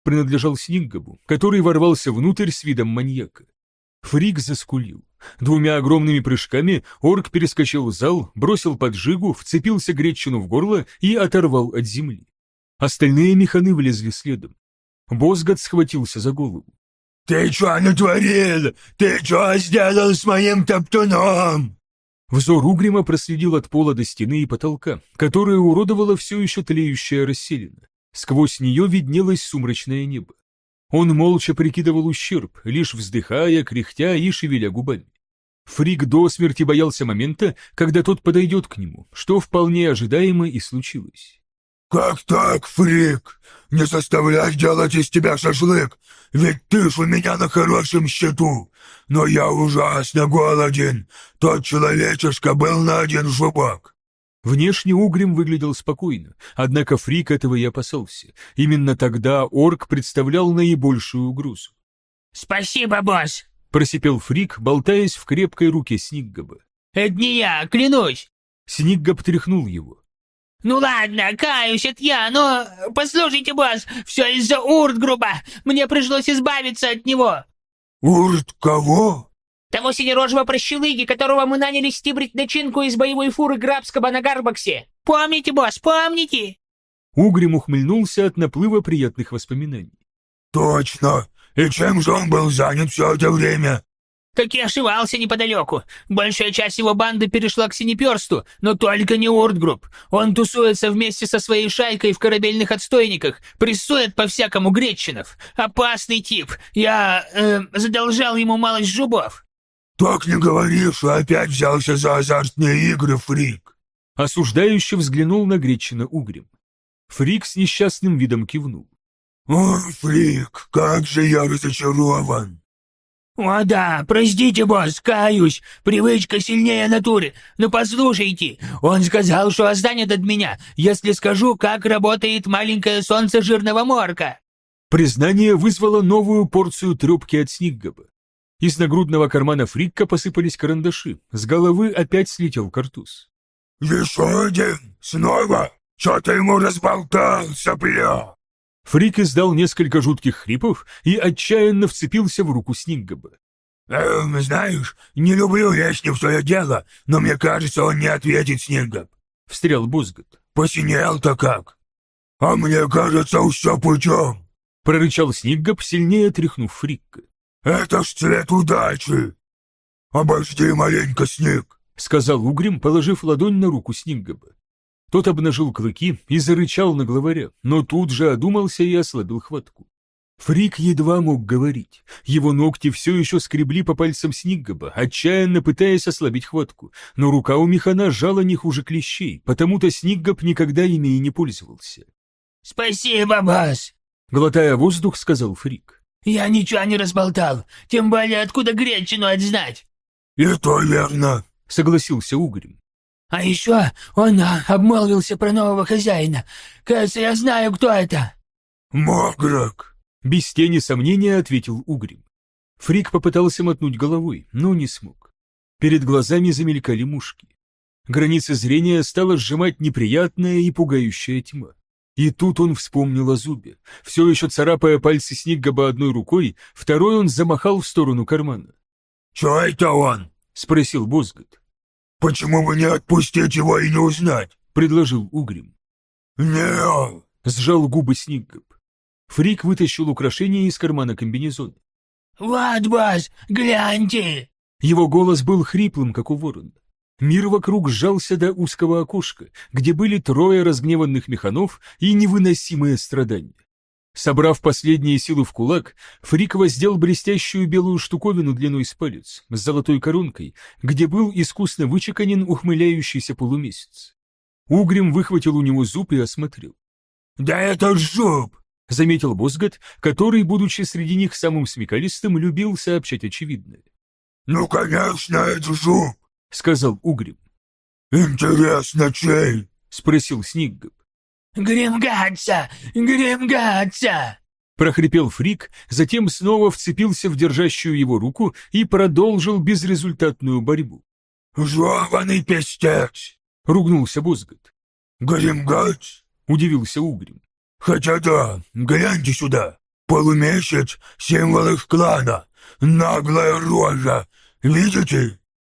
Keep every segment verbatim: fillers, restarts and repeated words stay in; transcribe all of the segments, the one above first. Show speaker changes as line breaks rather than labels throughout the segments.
принадлежал Снингабу, который ворвался внутрь с видом маньяка. Фрик заскулил. Двумя огромными прыжками орк перескочил зал, бросил поджигу, вцепился Гретчину в горло и оторвал от земли. Остальные механы влезли следом. Бозгат схватился за голову.
«Ты чё натворил? Ты чё сделал с моим топтуном?»
Взор Угрима проследил от пола до стены и потолка, которая уродовала все еще тлеющая расселина. Сквозь нее виднелось сумрачное небо. Он молча прикидывал ущерб, лишь вздыхая, кряхтя и шевеля губами. Фрик до смерти боялся момента, когда тот подойдет к нему, что вполне ожидаемо и случилось.
«Как так, Фрик? Не заставляй делать из тебя шашлык, ведь ты ж у меня на хорошем счету. Но я ужасно голоден, тот человечишка был на один зубок».
Внешне Угрим выглядел спокойно, однако Фрик этого и опасался. Именно тогда орк представлял наибольшую угрозу.
«Спасибо, босс!»
— просипел Фрик, болтаясь в крепкой руке Сникгаба.
«Это не я, клянусь!»
Сникгаб тряхнул его.
«Ну ладно, каюсь, это я, но... Послушайте, босс, все из-за Уртгруба! Мне пришлось избавиться от него!»
«Урт кого?»
«Того синерожего прощелыги, которого мы наняли стибрить начинку из боевой фуры Грабского на Гарбаксе! Помните, босс, помните?»
Угрим ухмыльнулся от наплыва приятных воспоминаний.
«Точно! И чем же он был занят все это время?»
«Так и ошивался неподалеку. Большая часть его банды перешла к Синеперсту, но только не Уртгруб. Он тусуется вместе со своей шайкой в корабельных отстойниках, прессует по-всякому гречинов. Опасный тип. Я э, задолжал ему малость зубов».
«Так не говори, что опять взялся за азартные игры, Фрик!»
Осуждающе взглянул на Гретчина Угрим. Фрик с несчастным видом кивнул.
«О, Фрик, как же я разочарован!»
«О да, простите, босс, каюсь, привычка сильнее натуры. Но послушайте, он сказал, что останет от меня, если скажу, как работает маленькое солнце жирного морка».
Признание вызвало новую порцию трёпки от Сникгаба. Из нагрудного кармана Фрикка посыпались карандаши, с головы опять слетел картуз.
«Еще один? Снова? Что ты ему разболтал, сопля?»
Фрик издал несколько жутких хрипов и отчаянно вцепился в руку Сникгаба.
«Эм, знаешь, не люблю лезть не в свое дело, но мне кажется, он не ответит, Сникгаб»,
— встрял Бозгат.
«Посинел-то как? А мне кажется, все путем»,
— прорычал Сникгаб, сильнее тряхнув Фрикка.
«Это ж цвет удачи!» «Обожди маленько, Сник»,
— сказал Угрим, положив ладонь на руку Сникгаба. Тот обнажил клыки и зарычал на главаря, но тут же одумался и ослабил хватку. Фрик едва мог говорить. Его ногти все еще скребли по пальцам Сникгаба, отчаянно пытаясь ослабить хватку, но рука у механа сжала не хуже клещей, потому-то Сникгаб никогда ими и не пользовался.
«Спасибо, босс!» —
глотая воздух, сказал Фрик.
«Я ничего не разболтал, тем более откуда гречину отзнать?»
«И то верно»,
— согласился Угрим.
«А еще он а, обмолвился про нового хозяина. Кажется, я знаю, кто это».
«Мограк»,
— без тени сомнения ответил Угрим. Фрик попытался мотнуть головой, но не смог. Перед глазами замелькали мушки. Границы зрения стала сжимать неприятная и пугающая тьма. И тут он вспомнил о зубе. Все еще царапая пальцы Сникгаба одной рукой, второй он замахал в сторону кармана.
«Че это он?»
— спросил Бозгат.
«Почему бы не отпустить его и не узнать?»
— предложил Угрим.
«Не!»
— сжал губы Сникгаб. Фрик вытащил украшение из кармана комбинезона.
«Вот, босс, гляньте!»
Его голос был хриплым, как у ворона. Мир вокруг сжался до узкого окошка, где были трое разгневанных механов и невыносимые страдания. Собрав последние силы в кулак, Фрик воздел блестящую белую штуковину длиной с палец, с золотой коронкой, где был искусно вычеканен ухмыляющийся полумесяц. Угрим выхватил у него зуб и осмотрел.
«Да это зуб!»
— заметил Бозгат, который, будучи среди них самым смекалистым, любил сообщать очевидное.
«Ну, конечно, это зуб!»
— сказал Угрим.
«Интересно, чей?»
— спросил Сникгаб.
«Гримгатца! Гримгатца!»
— прохрипел Фрик, затем снова вцепился в держащую его руку и продолжил безрезультатную борьбу.
«Жеваный пестец!»
— ругнулся Бозгат.
«Гримгац?»
— удивился Угрим.
«Хотя да, гляньте сюда!» Полумесяц — символ их клана. Наглая рожа. Видите?»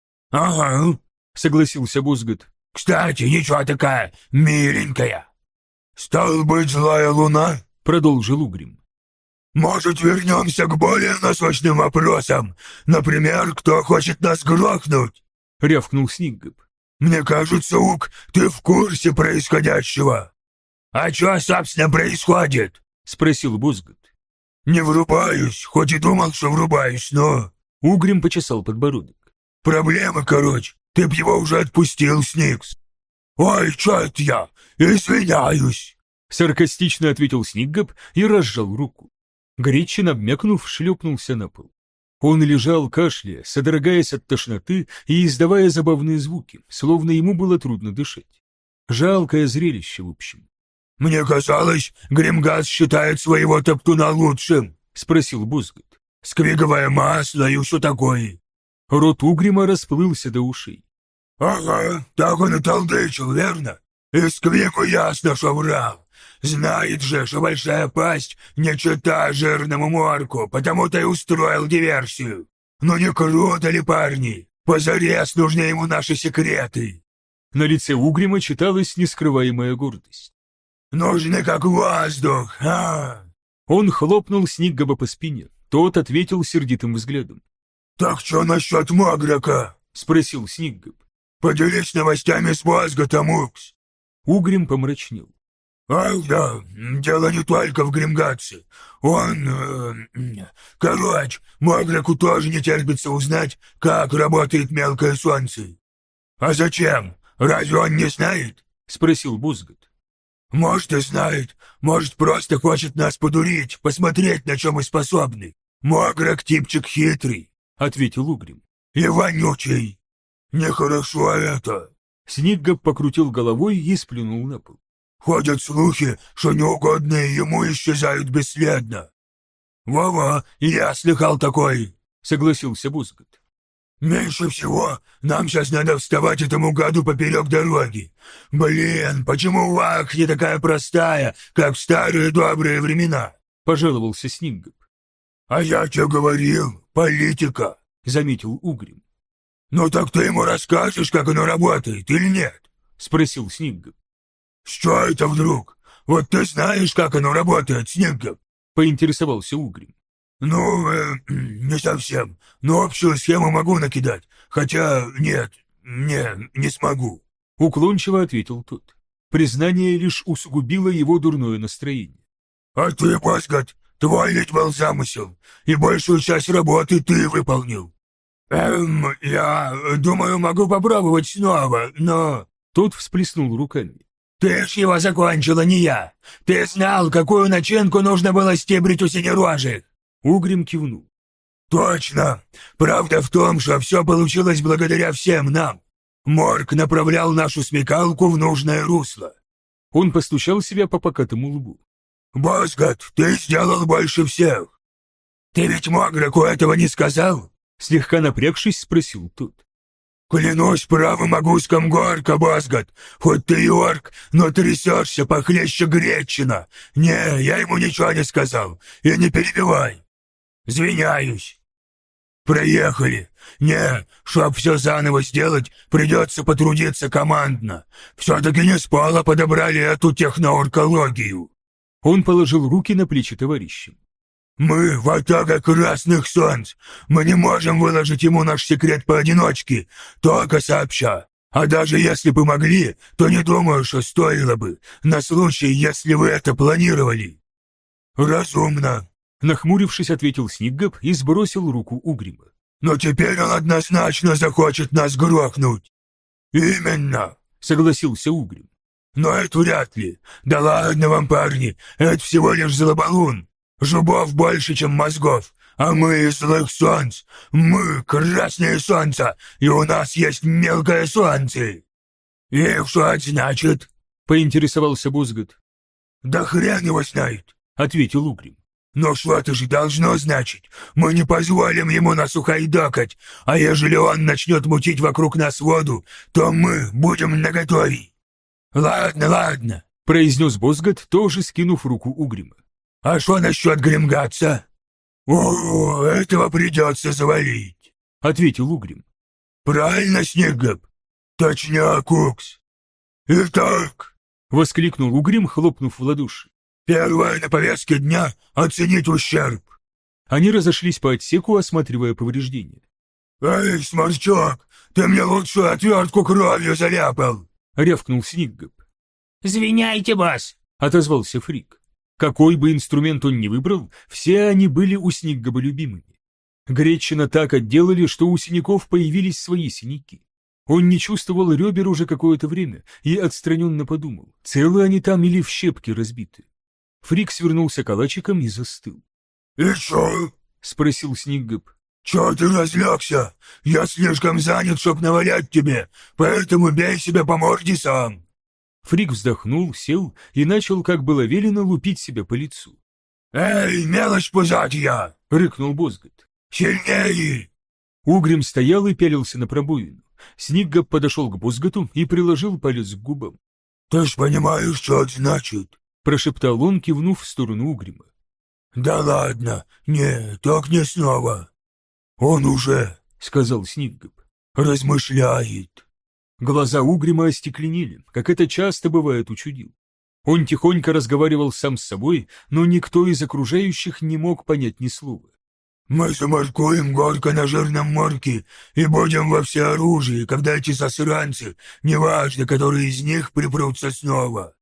«Ага», — согласился Бузгот. «Кстати, ничего такая миленькая». «Стал быть, злая луна?» — продолжил Угрим. «Может, вернемся к более насущным вопросам? Например, кто хочет нас грохнуть?» — рявкнул Сниггоп. «Мне кажется, Уг, ты в курсе происходящего». «А что, собственно, происходит?» — спросил Бузгот. «Не врубаюсь, хоть и думал, что врубаюсь, но...» Угрим почесал подбородок. «Проблема, короче, ты б его уже отпустил, Сникс». «Ой, чё это я? Извиняюсь!» Саркастично ответил Сниггоп и разжал руку. Гречин, обмякнув, шлепнулся на пол. Он лежал, кашляя, содрогаясь от тошноты и издавая забавные звуки, словно ему было трудно дышать. Жалкое зрелище, в общем. «Мне казалось, Гримгас считает своего топтуна лучшим», — спросил Бузгот. «Сквиговое масло и все такое». Рот Угрима расплылся до ушей. «Ага, так он и толдычил, верно? И Сквигу ясно, что врал. Знает же, что большая пасть не чета жирному морку, потому-то и устроил диверсию. Ну не круто ли, парни? Позарез нужны ему наши секреты». На лице Угрима читалась нескрываемая гордость. «Нужны как воздух, а!» Он хлопнул Сниггоба по спине. Тот ответил сердитым взглядом. «Так что насчет Маграка?» — спросил Сниггоб. «Поделись новостями с Бузготом, Укс». Угрим помрачнел. «Ах да, дело не только в Гримгатсе. Он... Э, короче, Маграку тоже не терпится узнать, как работает мелкое солнце». «А зачем? Разве он не знает?» — спросил Бузгот. «Может, и знает. Может, просто хочет нас подурить, посмотреть, на чем мы способны. Маграк типчик хитрый», — ответил Угрим. «И вонючий. Нехорошо это». Сниггоп покрутил головой и сплюнул на пол. «Ходят слухи, что неугодные ему исчезают бесследно». «Во-во, я слыхал такой», — согласился Бузгот. «Меньше всего нам сейчас надо вставать этому гаду поперек дороги. Блин, почему Вак не такая простая, как в старые добрые времена?» — пожаловался Сниггоп. «А я тебе говорил, политика», — заметил Угрим. «Ну так ты ему расскажешь, как оно работает, или нет?» — спросил Сниггоп. «Что это вдруг? Вот ты знаешь, как оно работает, Сниггоп?» — поинтересовался Угрим. «Ну, э, не совсем, но общую схему могу накидать, хотя нет, не, не смогу», — уклончиво ответил тот. Признание лишь усугубило его дурное настроение. «А ты, Бузгот, твой ведь был замысел, и большую часть работы ты выполнил». «Эм, я думаю, могу попробовать снова, но...» Тот всплеснул руками. «Ты ж его закончила, не я. Ты знал, какую начинку нужно было стебрить у синерожих». Угрим кивнул. «Точно. Правда в том, что все получилось благодаря всем нам. Морг направлял нашу смекалку в нужное русло». Он постучал себя по покатому лбу. «Бузгот, ты сделал больше всех». «Ты ведь Маграку этого не сказал?» Слегка напрягшись, спросил тот. «Клянусь правым огуском горка, Бузгот, хоть ты и орк, но трясешься похлеще Гречина. Не, я ему ничего не сказал, и не перебивай. Извиняюсь». «Проехали. Не, чтоб все заново сделать, придется потрудиться командно. Все-таки не спало подобрали эту технооркологию». Он положил руки на плечи товарищам. «Мы в атака красных солнц. Мы не можем выложить ему наш секрет поодиночке, только сообща. А даже если бы могли, то не думаю, что стоило бы, на случай, если вы это планировали». «Разумно», — нахмурившись, ответил Сниггоп и сбросил руку Угрима. «Но теперь он однозначно захочет нас грохнуть». «Именно», — согласился Угрим. «Но это вряд ли. Да ладно вам, парни, это всего лишь злобалун. Зубов больше, чем мозгов, а мы из злых солнц. Мы красные солнца, и у нас есть мелкое солнце». «И что это значит?» — поинтересовался Бузгот. «Да хрен его знает», — ответил Угрим. «Но что-то же должно значить. Мы не позволим ему нас ухайдакать, а ежели он начнет мутить вокруг нас воду, то мы будем наготове». «Ладно, ладно», — произнес Бузгот, тоже скинув руку Угрима. А что насчет Гримгатса? О, этого придется завалить,
ответил Угрим.
Правильно, Снеггоп? Точняк, Укс. Итак,
воскликнул Угрим, хлопнув в ладоши.
Первое на повестке дня — оценить ущерб.
Они разошлись по отсеку, осматривая повреждения.
«Эй, сморчок, ты мне лучшую отвертку кровью заляпал!»
— рявкнул Снеггоп.
«Извиняйте, босс!»
— отозвался Фрик. Какой бы инструмент он ни выбрал, все они были у Снеггоба любимыми. Гречина так отделали, что у синяков появились свои синяки. Он не чувствовал ребер уже какое-то время и отстраненно подумал, целы они там или в щепки разбиты. Фрик свернулся калачиком и застыл.
«И чё?» —
спросил Снеггоп.
«Чё ты разлегся? Я слишком занят, чтоб навалять тебе, поэтому бей себя по морде сам!»
Фрик вздохнул, сел и начал, как было велено, лупить себя по лицу.
«Эй, мелочь пузатья!» —
рыкнул Бозгот.
«Сильнее!»
Угрим стоял и пялился на пробоину. Снеггоп подошел к Бозготу и приложил палец к губам.
«Ты ж понимаешь, что это значит?»
— прошептал он, кивнув в сторону Угрима.
«Да ладно, не, так не снова. Он уже, — сказал Снеггоп, — размышляет».
Глаза Угрима остекленели, как это часто бывает у чудил. Он тихонько разговаривал сам с собой, но никто из окружающих не мог понять ни слова.
«Мы замаркуем горько на жирном морке и будем во всеоружии, когда эти засранцы, неважно, которые из них, припрутся снова».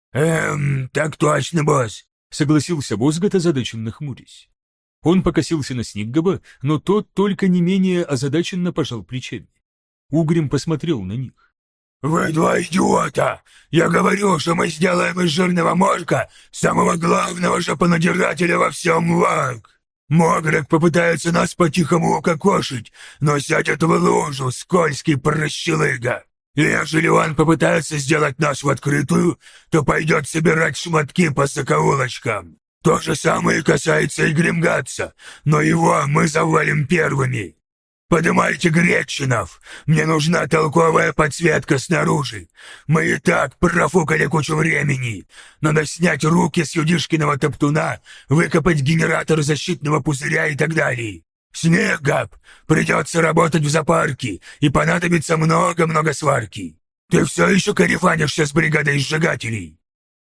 «Эм, так точно, босс», —
согласился Бозгот, озадаченно хмурясь. Он покосился на Снеггоба, но тот только не менее озадаченно пожал плечами. Угрим посмотрел на них.
«Вы два идиота! Я говорю, что мы сделаем из жирного морка самого главного жопонадирателя во всем Варк. Могрок попытается нас по-тихому укокошить, но сядет в лужу, скользкий прощелыга. И ежели он попытается сделать нас в открытую, то пойдет собирать шмотки по сокоулочкам. То же самое касается и Гримгатса, но его мы завалим первыми. Подымайте Гречинов, мне нужна толковая подсветка снаружи. Мы и так профукали кучу времени. Надо снять руки с Юдишкиного топтуна, выкопать генератор защитного пузыря и так далее. Снеггоп, придется работать в запарке, и понадобится много-много сварки. Ты все еще корефанишься с бригадой сжигателей?»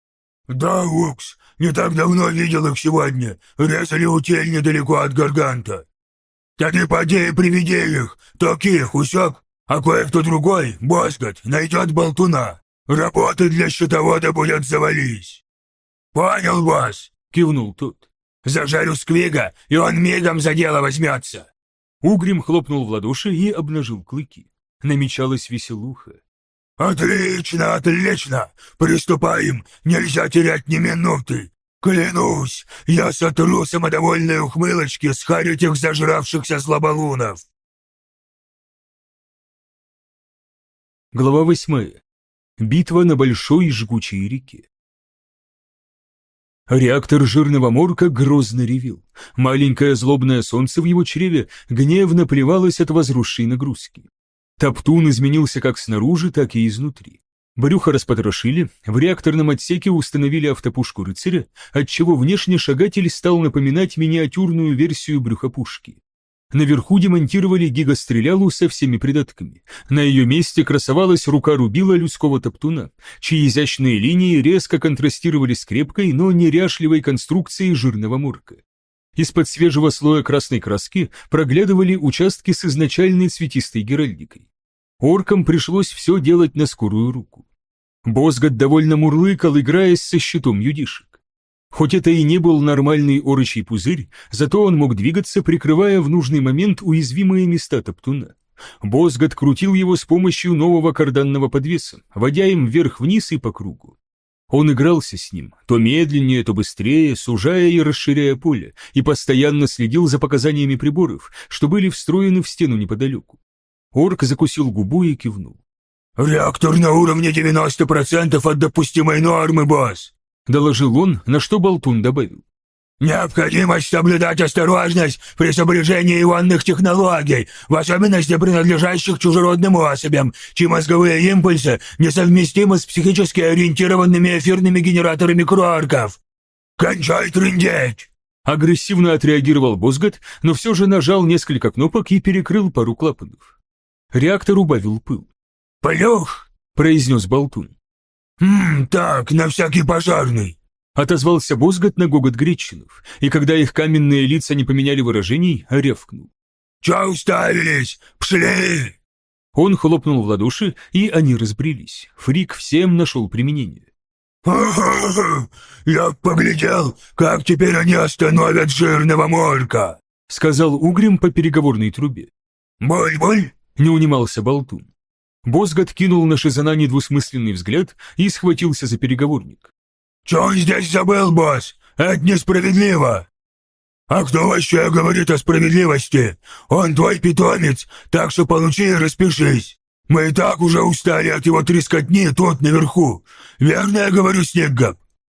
«Да, Укс, не так давно видел их сегодня, резали утель недалеко от Гарганта». «Да ты поди и приведи их, таких, усек, а кое-кто другой, Бозгот, найдет болтуна. Работы для счетовода будет завались». «Понял, босс», — кивнул тот. «Зажарю сквига, и он мигом за дело возьмется».
Угрим хлопнул в ладоши и обнажил клыки. Намечалась веселуха.
«Отлично, отлично! Приступаем, нельзя терять ни минуты. Клянусь, я сотру самодовольные ухмылочки с харь этих зажравшихся слаболунов».
Глава восьмая. Битва на большой жгучей реке. Реактор жирного морка грозно ревел. Маленькое злобное солнце в его чреве гневно плевалось от возросшей нагрузки. Топтун изменился как снаружи, так и изнутри. Брюхо распотрошили, в реакторном отсеке установили автопушку рыцаря, отчего внешне шагатель стал напоминать миниатюрную версию брюхопушки. Наверху демонтировали гигастрелялу со всеми придатками. На ее месте красовалась рука рубила людского топтуна, чьи изящные линии резко контрастировали с крепкой, но неряшливой конструкцией жирного морка. Из-под свежего слоя красной краски проглядывали участки с изначальной цветистой геральдикой. Оркам пришлось все делать на скорую руку. Бозгот довольно мурлыкал, играясь со щитом юдишек. Хоть это и не был нормальный орочий пузырь, зато он мог двигаться, прикрывая в нужный момент уязвимые места топтуна. Бозгот крутил его с помощью нового карданного подвеса, водя им вверх-вниз и по кругу. Он игрался с ним, то медленнее, то быстрее, сужая и расширяя поле, и постоянно следил за показаниями приборов, что были встроены в стену неподалеку. Орк закусил губу и кивнул.
«Реактор на уровне девяносто процентов от допустимой нормы, босс», — доложил он, на что болтун добавил. «Необходимость соблюдать осторожность при сопряжении ионных технологий, в особенности принадлежащих чужеродным особям, чьи мозговые импульсы несовместимы с психически ориентированными эфирными генераторами крорков». кончай трындеть!»
Агрессивно отреагировал Бозгот, но все же нажал несколько кнопок и перекрыл пару клапанов. Реактор убавил пыл.
«Полех!»
— произнес Болтун.
«Хм, так, на всякий пожарный!»
— отозвался Бозгот на гогот Гречинов, и когда их каменные лица не поменяли выражений, рявкнул.
«Чё уставились? Пшли!»
Он хлопнул в ладоши, и они разбрелись. Фрик всем нашел применение.
«Ха-ха-ха! Я поглядел, как теперь они остановят жирного морка!»
— сказал Угрим по переговорной трубе.
«Боль-боль!»
— не унимался Болтун. Бозгот кинул на Шизана недвусмысленный взгляд и схватился за переговорник.
«Чё он здесь забыл, босс? Это несправедливо!» «А кто вообще говорит о справедливости? Он твой питомец, так что получи и распишись. Мы и так уже устали от его трескотни тут наверху. Верно я говорю, Снеггаб?»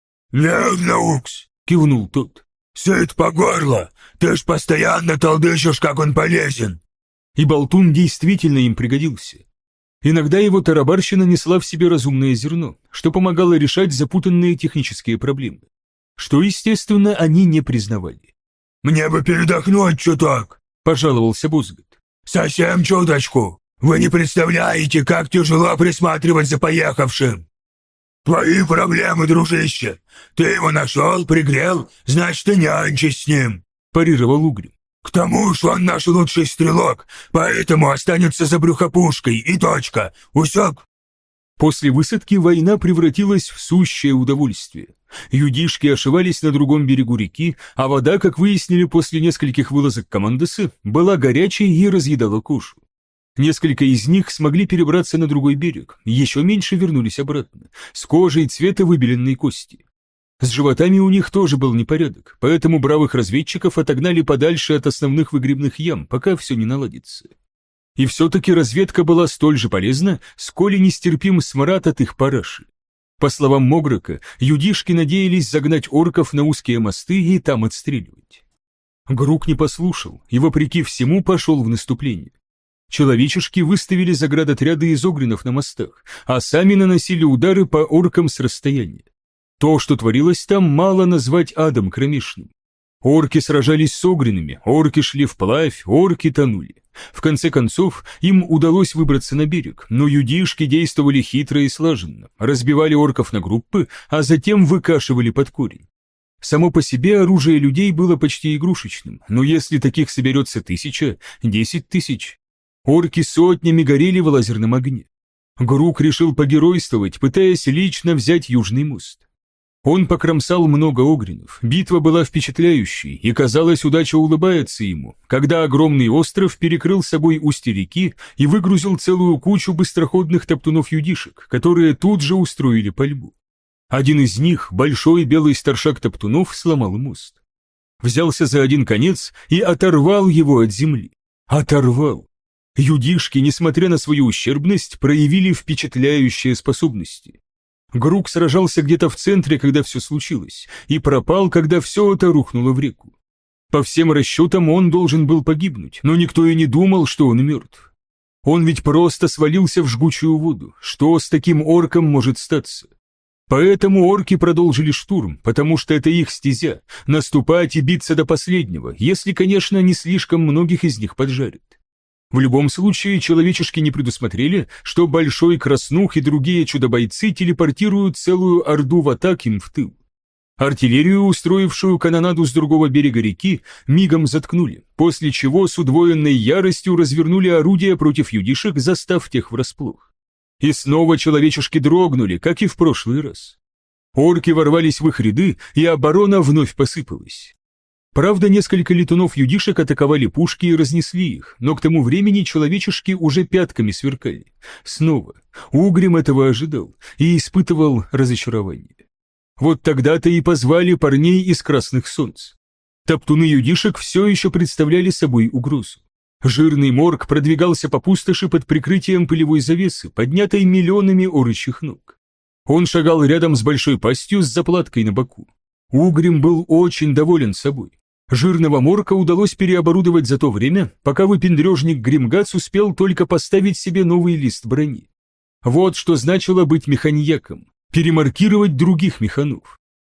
«Верно, Укс!» — кивнул тот. «Сыт по горло! Ты ж постоянно толдычишь, как он полезен!»
И Болтун действительно им пригодился. Иногда его тарабарщина несла в себе разумное зерно, что помогало решать запутанные технические проблемы, что, естественно, они не признавали.
«Мне бы передохнуть чуток!» — пожаловался Бозгот. «Совсем чуточку! Вы не представляете, как тяжело присматривать за поехавшим!» «Твои проблемы, дружище! Ты его нашел, пригрел, значит, и нянчись с ним!» — парировал Угрим. «К тому же он наш лучший стрелок, поэтому останется за брюхопушкой и точка. Усек?»
После высадки война превратилась в сущее удовольствие. Юдишки ошивались на другом берегу реки, а вода, как выяснили после нескольких вылазок командосы, была горячей и разъедала кожу. Несколько из них смогли перебраться на другой берег, еще меньше вернулись обратно, с кожей цвета выбеленной кости. С животами у них тоже был непорядок, поэтому бравых разведчиков отогнали подальше от основных выгребных ям, пока все не наладится. И все-таки разведка была столь же полезна, сколь и нестерпим смрад от их параши. По словам Могрока, юдишки надеялись загнать орков на узкие мосты и там отстреливать. Грук не послушал и, вопреки всему, пошел в наступление. Человечешки выставили заградотряды из огринов на мостах, а сами наносили удары по оркам с расстояния. То, что творилось там, мало назвать адом кромешным. Орки сражались с огринами, орки шли вплавь, орки тонули. В конце концов, им удалось выбраться на берег, но юдишки действовали хитро и слаженно, разбивали орков на группы, а затем выкашивали под корень. Само по себе оружие людей было почти игрушечным, но если таких соберется тысяча, десять тысяч, орки сотнями горели в лазерном огне. Грук решил погеройствовать, пытаясь лично взять Южный мост. Он покромсал много огринов, битва была впечатляющей, и, казалось, удача улыбается ему, когда огромный остров перекрыл собой устье реки и выгрузил целую кучу быстроходных топтунов-юдишек, которые тут же устроили пальбу. Один из них, большой белый старшак топтунов, сломал мост. Взялся за один конец и оторвал его от земли. Оторвал. Юдишки, несмотря на свою ущербность, проявили впечатляющие способности. Грук сражался где-то в центре, когда все случилось, и пропал, когда все это рухнуло в реку. По всем расчетам он должен был погибнуть, но никто и не думал, что он мертв. Он ведь просто свалился в жгучую воду, что с таким орком может статься? Поэтому орки продолжили штурм, потому что это их стезя, наступать и биться до последнего, если, конечно, не слишком многих из них поджарят. В любом случае, человечешки не предусмотрели, что Большой Краснух и другие чудо-бойцы телепортируют целую орду в атак им в тыл. Артиллерию, устроившую канонаду с другого берега реки, мигом заткнули, после чего с удвоенной яростью развернули орудия против юдишек, застав тех врасплох. И снова человечешки дрогнули, как и в прошлый раз. Орки ворвались в их ряды, и оборона вновь посыпалась. Правда, несколько летунов-юдишек атаковали пушки и разнесли их, но к тому времени человечешки уже пятками сверкали. Снова. Угрим этого ожидал и испытывал разочарование. Вот тогда-то и позвали парней из Красных Солнц. Топтуны-юдишек все еще представляли собой угрозу. Жирный морг продвигался по пустоши под прикрытием пылевой завесы, поднятой миллионами орочьих ног. Он шагал рядом с большой пастью с заплаткой на боку. Угрим был очень доволен собой. Жирного морка удалось переоборудовать за то время, пока выпендрежник Гримгац успел только поставить себе новый лист брони. Вот что значило быть механьяком — перемаркировать других механов.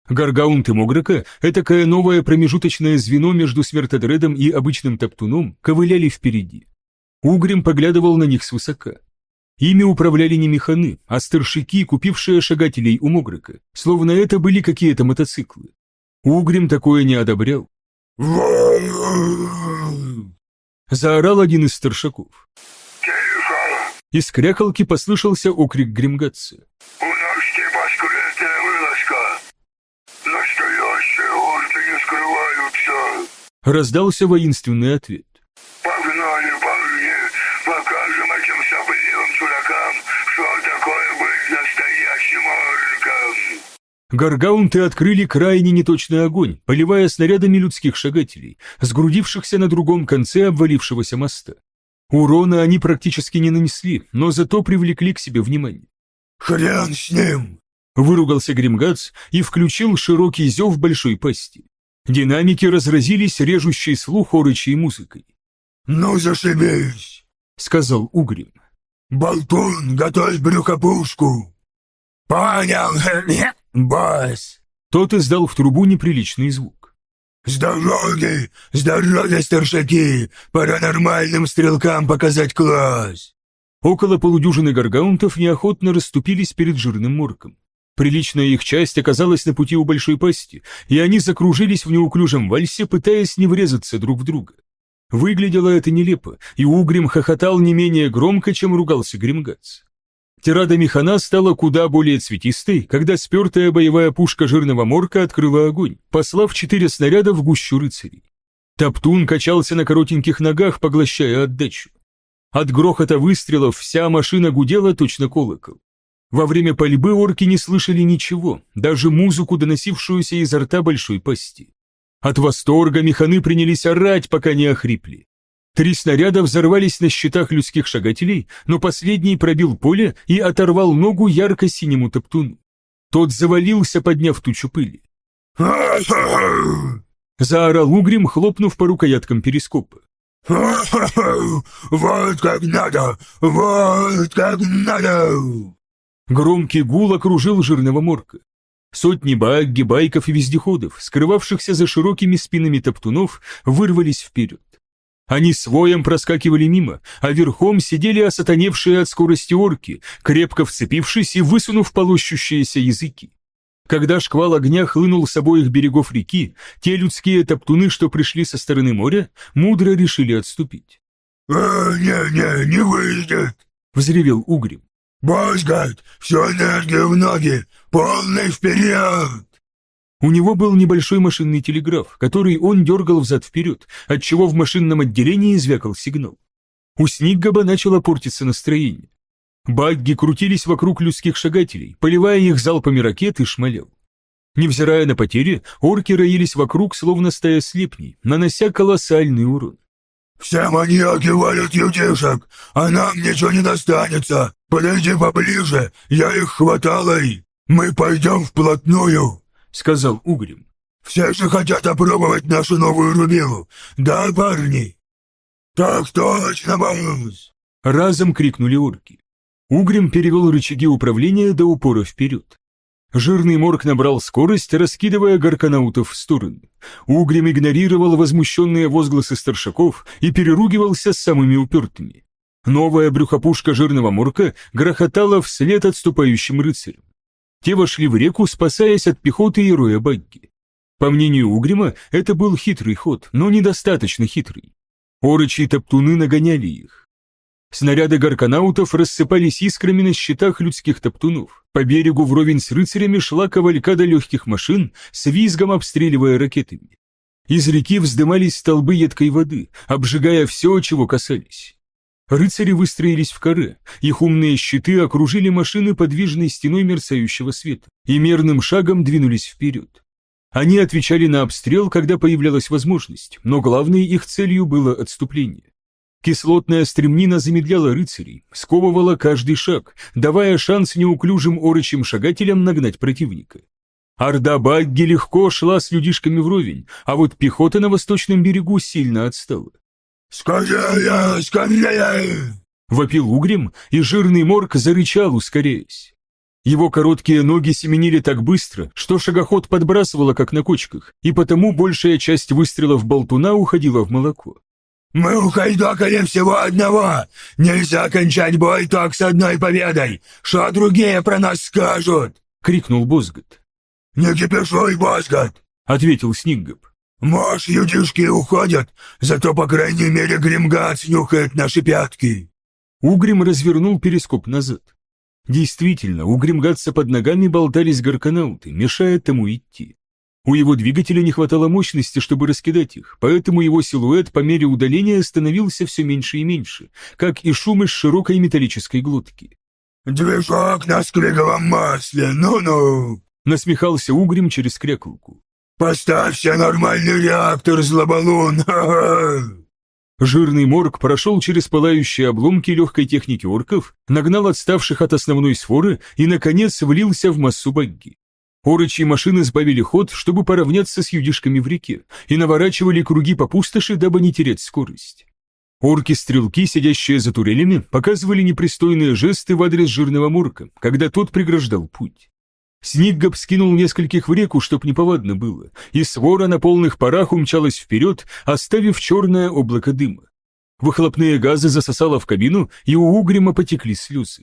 Гаргаунт и Мограка, этакое новое промежуточное звено между смертодредом и обычным топтуном, ковыляли впереди. Угрим поглядывал на них свысока. Ими управляли не механы, а старшики, купившие шагателей у Мограка, словно это были какие-то мотоциклы. Угрим такое не одобрял. Заорал один из старшаков.
«Тихо!
Из крякалки послышался окрик Гримгатца.
У нас типа скрытая вылазка! Настоящие орки не скрываются!»
Раздался воинственный ответ.
«Погнали, парни! Покажем этим сопливым чудакам, что такое быть настоящим орком!»
Гаргаунты открыли крайне неточный огонь, поливая снарядами людских шагателей, сгрудившихся на другом конце обвалившегося моста. Урона они практически не нанесли, но зато привлекли к себе внимание.
«Хрен с ним!»
— выругался Гримгатц и включил широкий зев большой пасти. Динамики разразились режущей слух орочей музыкой.
«Ну зашибись!»
— сказал Угрим.
«Болтун, готовь брюхопушку!» «Понял, босс!»
Тот издал в трубу неприличный звук.
«С дороги! С дороги, старшаки! Пора нормальным стрелкам показать класс!»
Около полудюжины гаргаунтов неохотно расступились перед жирным морком. Приличная их часть оказалась на пути у большой пасти, и они закружились в неуклюжем вальсе, пытаясь не врезаться друг в друга. Выглядело это нелепо, и Угрим хохотал не менее громко, чем ругался Гримгатц. Тирада механа стала куда более цветистой, когда спертая боевая пушка жирного морка открыла огонь, послав четыре снаряда в гущу рыцарей. Топтун качался на коротеньких ногах, поглощая отдачу. От грохота выстрелов вся машина гудела точно колокол. Во время пальбы орки не слышали ничего, даже музыку, доносившуюся изо рта большой пасти. От восторга механы принялись орать, пока не охрипли. Три снаряда взорвались на щитах людских шагателей, но последний пробил поле и оторвал ногу ярко-синему топтуну. Тот завалился, подняв тучу пыли. Заорал Угрим, хлопнув по рукояткам перископа.
«Вот как надо! Вот как надо!»
Громкий гул окружил жирного морка. Сотни багги, байков и вездеходов, скрывавшихся за широкими спинами топтунов, вырвались вперед. Они с воем проскакивали мимо, а верхом сидели осатаневшие от скорости орки, крепко вцепившись и высунув полощущиеся языки. Когда шквал огня хлынул с обоих берегов реки, те людские топтуны, что пришли со стороны моря, мудро решили отступить.
«Не-не, не выйдет!»
— взревел Угрим.
«Босс, гад, всю энергию в ноги, полный вперед!»
У него был небольшой машинный телеграф, который он дергал взад-вперед, отчего в машинном отделении звякал сигнал. У Сниггаба начало портиться настроение. Багги крутились вокруг людских шагателей, поливая их залпами ракет и шмалял. Невзирая на потери, орки роились вокруг, словно стая слепней, нанося колоссальный урон.
«Все маньяки валят ютишек, а нам ничего не достанется. Подойди поближе, я их хваталой. Мы пойдем вплотную», — сказал Угрим. «Все же хотят опробовать нашу новую рубилу, да, парни?» «Так точно, босс!» —
разом крикнули орки. Угрим перевел рычаги управления до упора вперед. Жирный морк набрал скорость, раскидывая гарканаутов в стороны. Угрим игнорировал возмущенные возгласы старшаков и переругивался с самыми упертыми. Новая брюхопушка жирного морка грохотала вслед отступающим рыцарям. Те вошли в реку, спасаясь от пехоты и роя багги. По мнению Угрима, это был хитрый ход, но недостаточно хитрый. Орочи и топтуны нагоняли их. Снаряды гарканаутов рассыпались искрами на щитах людских топтунов. По берегу вровень с рыцарями шла кавалькада легких машин, с визгом обстреливая ракетами. Из реки вздымались столбы едкой воды, обжигая все, чего касались. Рыцари выстроились в каре, их умные щиты окружили машины подвижной стеной мерцающего света и мерным шагом двинулись вперед. Они отвечали на обстрел, когда появлялась возможность, но главной их целью было отступление. Кислотная стремнина замедляла рыцарей, сковывала каждый шаг, давая шанс неуклюжим орочим шагателям нагнать противника. Орда багги легко шла с людишками вровень, а вот пехота на восточном берегу сильно отстала.
«Скорее, скорее!» —
вопил Угрим, и жирный морк зарычал, ускоряясь. Его короткие ноги семенили так быстро, что шагоход подбрасывало, как на кочках, и потому большая часть выстрелов болтуна уходила в молоко.
«Мы ухайдокали всего одного! Нельзя кончать бой только с одной победой! Что другие про нас скажут?»
— крикнул Бозгот.
«Не кипишуй, Бозгот!»
— ответил Сникгоп.
«Может, юдишки уходят, зато, по крайней мере, Гримгат снюхает наши пятки!»
Угрим развернул перископ назад. Действительно, у Гримгатса под ногами болтались горконауты, мешая тому идти. У его двигателя не хватало мощности, чтобы раскидать их, поэтому его силуэт по мере удаления становился все меньше и меньше, как и шум из широкой металлической глотки.
«Движок на сквиговом масле, ну-ну!» —
насмехался Угрим через крякалку.
«Поставься нормальный реактор, злобалун! Ха-ха!»
Жирный морг прошел через пылающие обломки легкой техники орков, нагнал отставших от основной своры и, наконец, влился в массу багги. Орочьи машины сбавили ход, чтобы поравняться с юдишками в реке, и наворачивали круги по пустоши, дабы не терять скорость. Орки-стрелки, сидящие за турелями, показывали непристойные жесты в адрес жирного морга, когда тот преграждал путь. Сникгоп скинул нескольких в реку, чтоб неповадно было, и свора на полных парах умчалась вперед, оставив черное облако дыма. Выхлопные газы засосало в кабину, и у Угрима потекли слезы.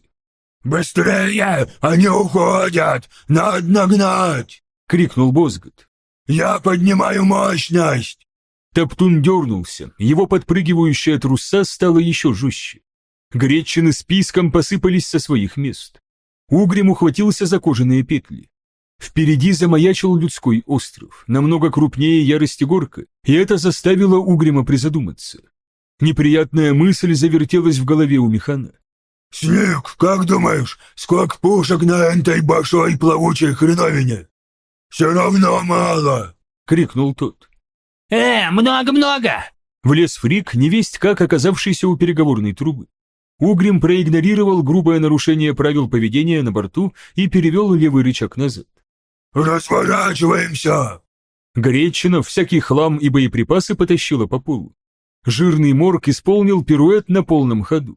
«Быстрее! Они уходят! Надо нагнать!» — крикнул Бозгот. «Я поднимаю мощность!»
Топтун дернулся, его подпрыгивающая труса стала еще жестче. Гречины с писком посыпались со своих мест. Угрим ухватился за кожаные петли. Впереди замаячил людской остров, намного крупнее ярости горка, и это заставило Угрима призадуматься. Неприятная мысль завертелась в голове у механа.
«Сник, как думаешь, сколько пушек на этой большой плавучей хреновине?» «Все равно мало!» — крикнул тот.
«Э, много-много!»
— влез Фрик, невесть как оказавшийся у переговорной трубы. Угрим проигнорировал грубое нарушение правил поведения на борту и перевел левый рычаг назад.
«Разворачиваемся!»
Гречина всякий хлам и боеприпасы потащила по полу. Жирный морг исполнил пируэт на полном ходу.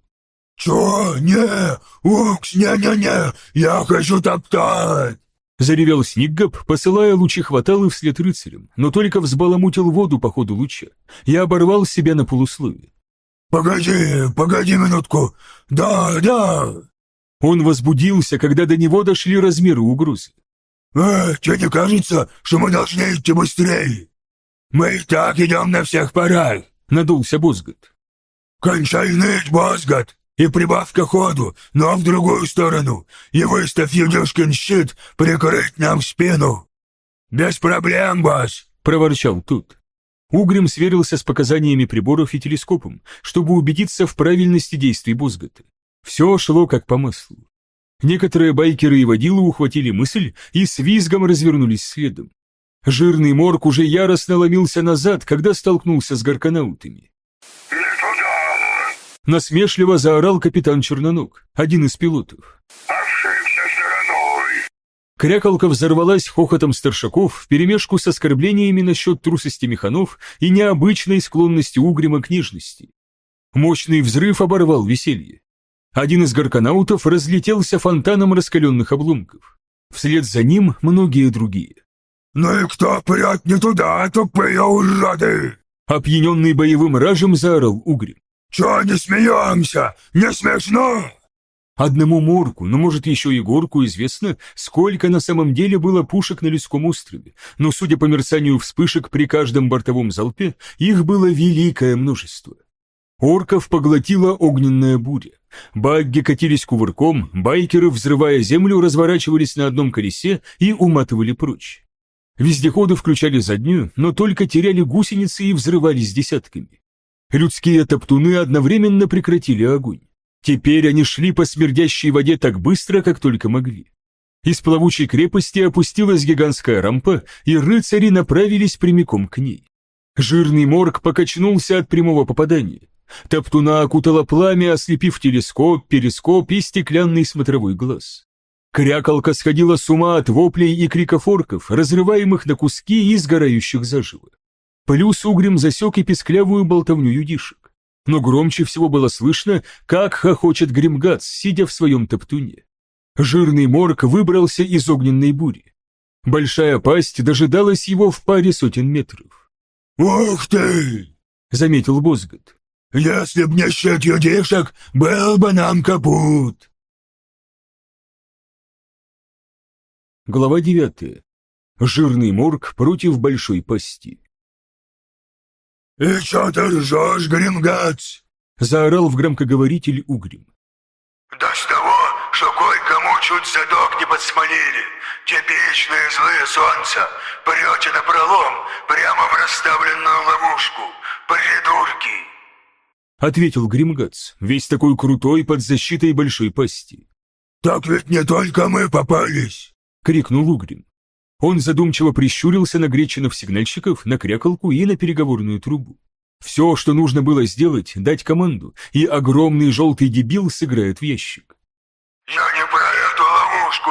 «Чё? Не! Укс, не-не-не! Я хочу топтать!»
Заревел Сникгоп, посылая лучи хваталы вслед рыцарям, но только взбаламутил воду по ходу луча. Я оборвал себя на полусловие.
«Погоди, погоди минутку! Да, да!»
Он возбудился, когда до него дошли размеры угрозы.
«Э, тебе не кажется, что мы должны идти быстрее? Мы и так идем на всех парах!» —
надулся Бозгот.
«Кончай ныть, Бозгот, и прибавь-ка ходу, но в другую сторону, и выставь юдюшкин щит прикрыть нам спину!» «Без проблем, босс!» —
проворчал тот. Угрим сверился с показаниями приборов и телескопом, чтобы убедиться в правильности действий Бозгота. Все шло как по маслу. Некоторые байкеры и водилы ухватили мысль и с визгом развернулись следом. Жирный морг уже яростно ломился назад, когда столкнулся с горконаутами.
«Не туда!»
Насмешливо заорал капитан Черноног, один из пилотов.
«Ошибся стороной!»
Крякалка взорвалась хохотом старшаков вперемешку с оскорблениями насчет трусости механов и необычной склонности Угрима к нежности. Мощный взрыв оборвал веселье. Один из горконаутов разлетелся фонтаном раскаленных обломков. Вслед за ним многие другие.
«Ну и кто прет не туда, тупые уроды!»
Опьяненный боевым ражем заорал Угрим.
«Чё не смеемся? Не смешно?»
Одному морку, но может еще и горку известно, сколько на самом деле было пушек на людском острове, но судя по мерцанию вспышек при каждом бортовом залпе, их было великое множество. Орков поглотила огненная буря. Багги катились кувырком, байкеры, взрывая землю, разворачивались на одном колесе и уматывали прочь. Вездеходы включали заднюю, но только теряли гусеницы и взрывались десятками. Людские топтуны одновременно прекратили огонь. Теперь они шли по смердящей воде так быстро, как только могли. Из плавучей крепости опустилась гигантская рампа, и рыцари направились прямиком к ней. Жирный морг покачнулся от прямого попадания. Топтуна окутала пламя, ослепив телескоп, перископ и стеклянный смотровой глаз. Крякалка сходила с ума от воплей и криков орков, разрываемых на куски и сгорающих заживо. Плюс Угрим засек и песклявую болтовню юдишек. Но громче всего было слышно, как хохочет Гримгатс, сидя в своем топтуне. Жирный морг выбрался из огненной бури. Большая пасть дожидалась его в паре сотен метров.
«Ух ты!» —
заметил Бозгот.
«Если б не счет юдишек, был бы нам капут!»
Глава девятая. Жирный морг против большой пасти.
«И чё ты ржёшь, Гримгац?»
— заорал в громкоговоритель Угрим.
«Да с того, что кое-кому чуть задок не подсмолили. Типичные злые солнца. Прете напролом, прямо в расставленную ловушку. Придурки!»
— ответил Гримгац, весь такой крутой под защитой большой пасти.
«Так ведь не только мы попались!»
— крикнул Угрим. Он задумчиво прищурился на гречинов-сигнальщиков, на крякалку и на переговорную трубу. Все, что нужно было сделать, дать команду, и огромный желтый дебил сыграет в ящик.
«Я не про эту ловушку,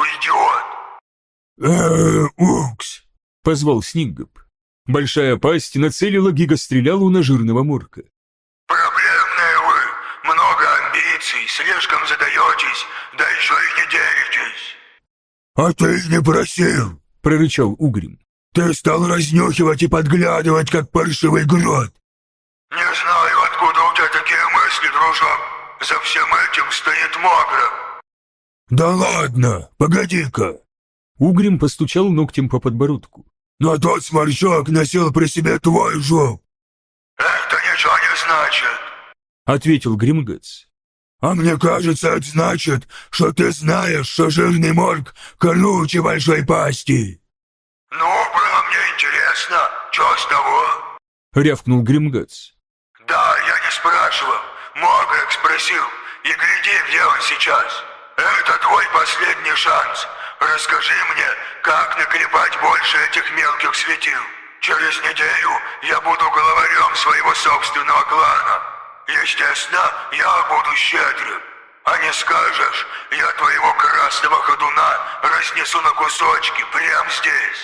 идиот!» «Эээ, Укс!»
— позвал Сниггоп. Большая пасть нацелила гигастрелялу на жирного морка.
«Проблемные вы, много амбиций, слишком задаетесь, да еще и не делитесь!» «А ты не просил!» —
прорычал Угрим.
«Ты стал разнюхивать и подглядывать, как паршивый грот!» «Не знаю, откуда у тебя такие мысли, дружок. За всем этим стоит Могра!» «Да ладно, погоди-ка!»
Угрим постучал ногтем по подбородку.
«Но тот сморчок носил при себе твой жук!» «Это ничего не значит!»
— ответил Гримгац.
«А мне кажется, это значит, что ты знаешь, что жирный морг круче большой пасти!» «Ну, бро, мне интересно, что с того?»
— рявкнул Гримгац.
«Да, я не спрашивал. Моргрек спросил. И гляди, где он сейчас. Это твой последний шанс. Расскажи мне, как наклепать больше этих мелких светил. Через неделю я буду главарем своего собственного клана. Естественно, я буду щедрым. А не скажешь, я твоего красного ходуна разнесу на кусочки прямо здесь».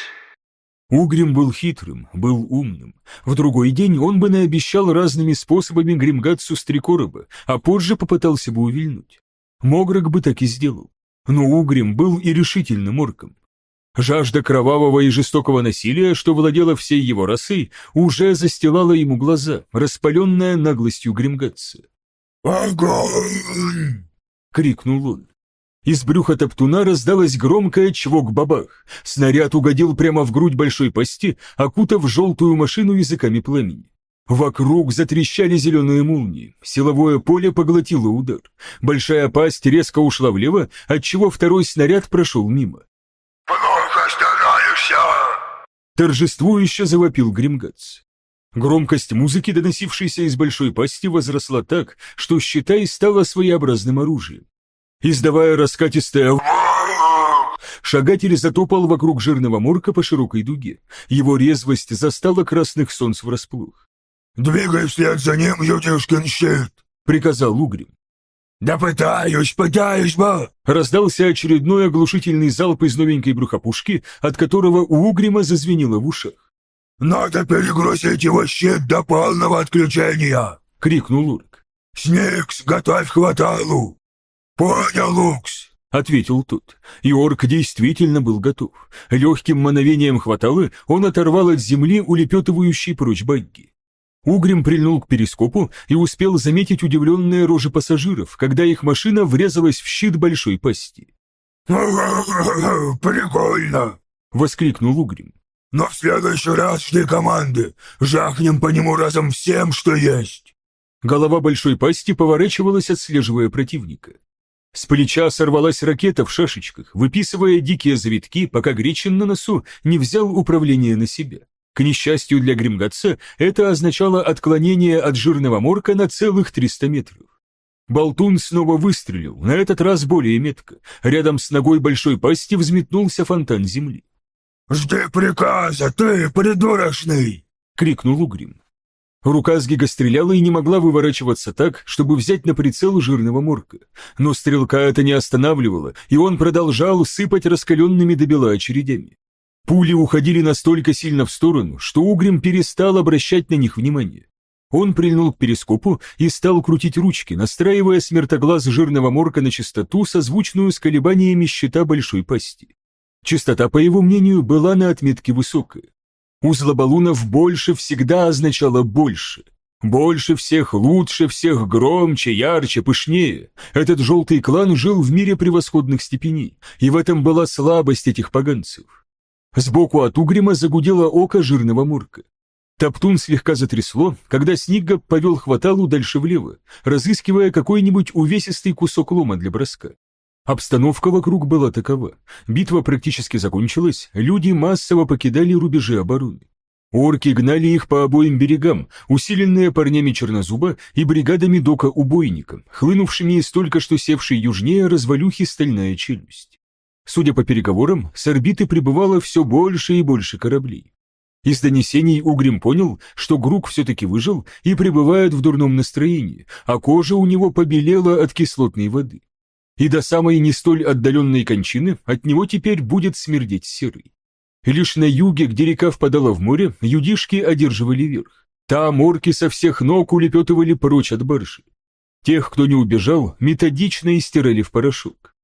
Угрим был хитрым, был умным. В другой день он бы наобещал разными способами Гримгацу стрекороба, а позже попытался бы увильнуть. Могрок бы так и сделал. Но Угрим был и решительным орком. Жажда кровавого и жестокого насилия, что владела всей его расой, уже застилала ему глаза, распаленная наглостью Гримгатца.
«Огонь!»
— крикнул он. Из брюха топтуна раздалось громкое чвок-бабах. Снаряд угодил прямо в грудь большой пасти, окутав желтую машину языками пламени. Вокруг затрещали зеленые молнии, силовое поле поглотило удар. Большая пасть резко ушла влево, отчего второй снаряд прошел мимо.
«Плохо стараешься!»
Торжествующе завопил Гримгац. Громкость музыки, доносившейся из большой пасти, возросла так, что, считай, стала своеобразным оружием. Издавая раскатистое «Вау!», шагатель затопал вокруг жирного морка по широкой дуге. Его резвость застала красных солнц врасплох.
«Двигай вслед за ним, юдишкин щит!» —
приказал Угрим.
«Да пытаюсь, пытаюсь, ба!»
Раздался очередной оглушительный залп из новенькой брюхопушки, от которого у Угрима зазвенело в ушах.
«Надо перегрузить его щит до полного отключения!» —
крикнул Урк.
«Сникс, готовь хваталу!» «Понял, Укс!»
— ответил тот. И орк действительно был готов. Легким мановением хватало, он оторвал от земли улепетывающий прочь багги. Угрим прильнул к перископу и успел заметить удивленные рожи пассажиров, когда их машина врезалась в щит большой пасти.
«Прикольно!»
— воскликнул Угрим.
«Но в следующий раз жди команды. Жахнем по нему разом всем, что есть!»
Голова большой пасти поворачивалась, отслеживая противника. С плеча сорвалась ракета в шашечках, выписывая дикие завитки, пока Гречин на носу не взял управление на себя. К несчастью для Гримгатца, это означало отклонение от жирного морка на целых триста метров. Болтун снова выстрелил, на этот раз более метко. Рядом с ногой большой пасти взметнулся фонтан земли.
«Жди приказа, ты, придурочный!»
— крикнул Угрим. Рука с гигастрелялой не могла выворачиваться так, чтобы взять на прицел жирного морка. Но стрелка это не останавливало, и он продолжал сыпать раскаленными до бела очередями. Пули уходили настолько сильно в сторону, что Угрим перестал обращать на них внимание. Он прильнул к перископу и стал крутить ручки, настраивая смертоглаз жирного морка на частоту, созвучную с колебаниями щита большой пасти. Частота, по его мнению, была на отметке высокая. У злобалунов больше всегда означало больше. Больше всех, лучше всех, громче, ярче, пышнее. Этот желтый клан жил в мире превосходных степеней, и в этом была слабость этих поганцев. Сбоку от угрема загудело око жирного морка. Топтун слегка затрясло, когда Сниггап повел хваталу дальше влево, разыскивая какой-нибудь увесистый кусок лома для броска. Обстановка вокруг была такова. Битва практически закончилась, люди массово покидали рубежи обороны. Орки гнали их по обоим берегам, усиленные парнями Чернозуба и бригадами Дока-убойника, хлынувшими из только что севшей южнее развалюхи Стальная челюсть. Судя по переговорам, с орбиты прибывало все больше и больше кораблей. Из донесений Угрим понял, что Грук все-таки выжил и пребывает в дурном настроении, а кожа у него побелела от кислотной воды. И до самой не столь отдаленной кончины от него теперь будет смердеть серой. Лишь на юге, где река впадала в море, юдишки одерживали верх. Там орки со всех ног улепетывали прочь от баржи. Тех, кто не убежал, методично истирали в порошок.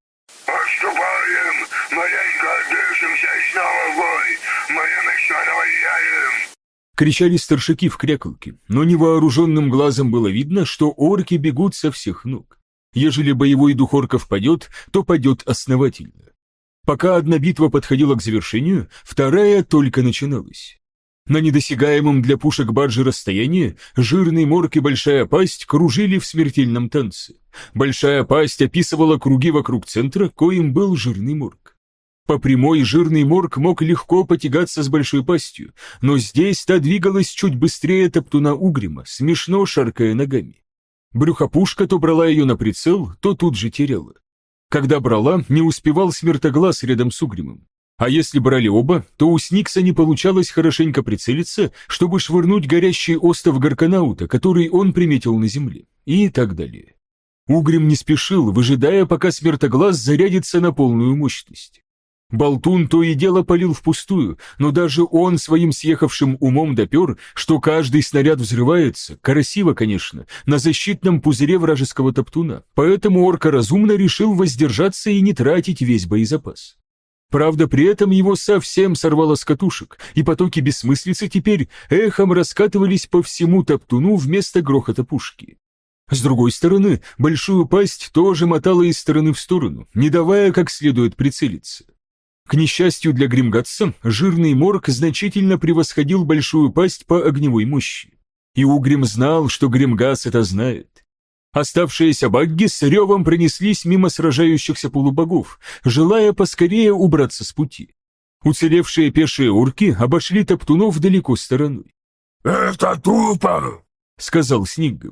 «Отступаем! Маленько дышимся и снова бой! Мы им еще наваляем!»
Кричали старшаки в крякалке, но невооруженным глазом было видно, что орки бегут со всех ног. Ежели боевой дух орков падет, то падет основательно. Пока одна битва подходила к завершению, вторая только начиналась. На недосягаемом для пушек баржи расстоянии жирный морк и большая пасть кружили в смертельном танце. Большая пасть описывала круги вокруг центра, коим был жирный морк. По прямой жирный морк мог легко потягаться с большой пастью, но здесь та двигалась чуть быстрее топтуна угрима, смешно шаркая ногами. Брюхопушка то брала ее на прицел, то тут же теряла. Когда брала, не успевал смертоглаз рядом с угримом. А если брали оба, то у Сникса не получалось хорошенько прицелиться, чтобы швырнуть горящий остов Гарканаута, который он приметил на земле, и так далее. Угрим не спешил, выжидая, пока смертоглаз зарядится на полную мощность. Болтун то и дело палил впустую, но даже он своим съехавшим умом допер, что каждый снаряд взрывается, красиво, конечно, на защитном пузыре вражеского топтуна, поэтому орка разумно решил воздержаться и не тратить весь боезапас. Правда, при этом его совсем сорвало с катушек, и потоки бессмыслицы теперь эхом раскатывались по всему топтуну вместо грохота пушки. С другой стороны, большую пасть тоже мотала из стороны в сторону, не давая как следует прицелиться. К несчастью для Гримгатса, жирный морк значительно превосходил большую пасть по огневой мощи. И Угрим знал, что Гримгатс это знает. Оставшиеся багги с ревом пронеслись мимо сражающихся полубогов, желая поскорее убраться с пути. Уцелевшие пешие орки обошли топтунов далеко стороной.
«Это тупо!»
— сказал Сниггап.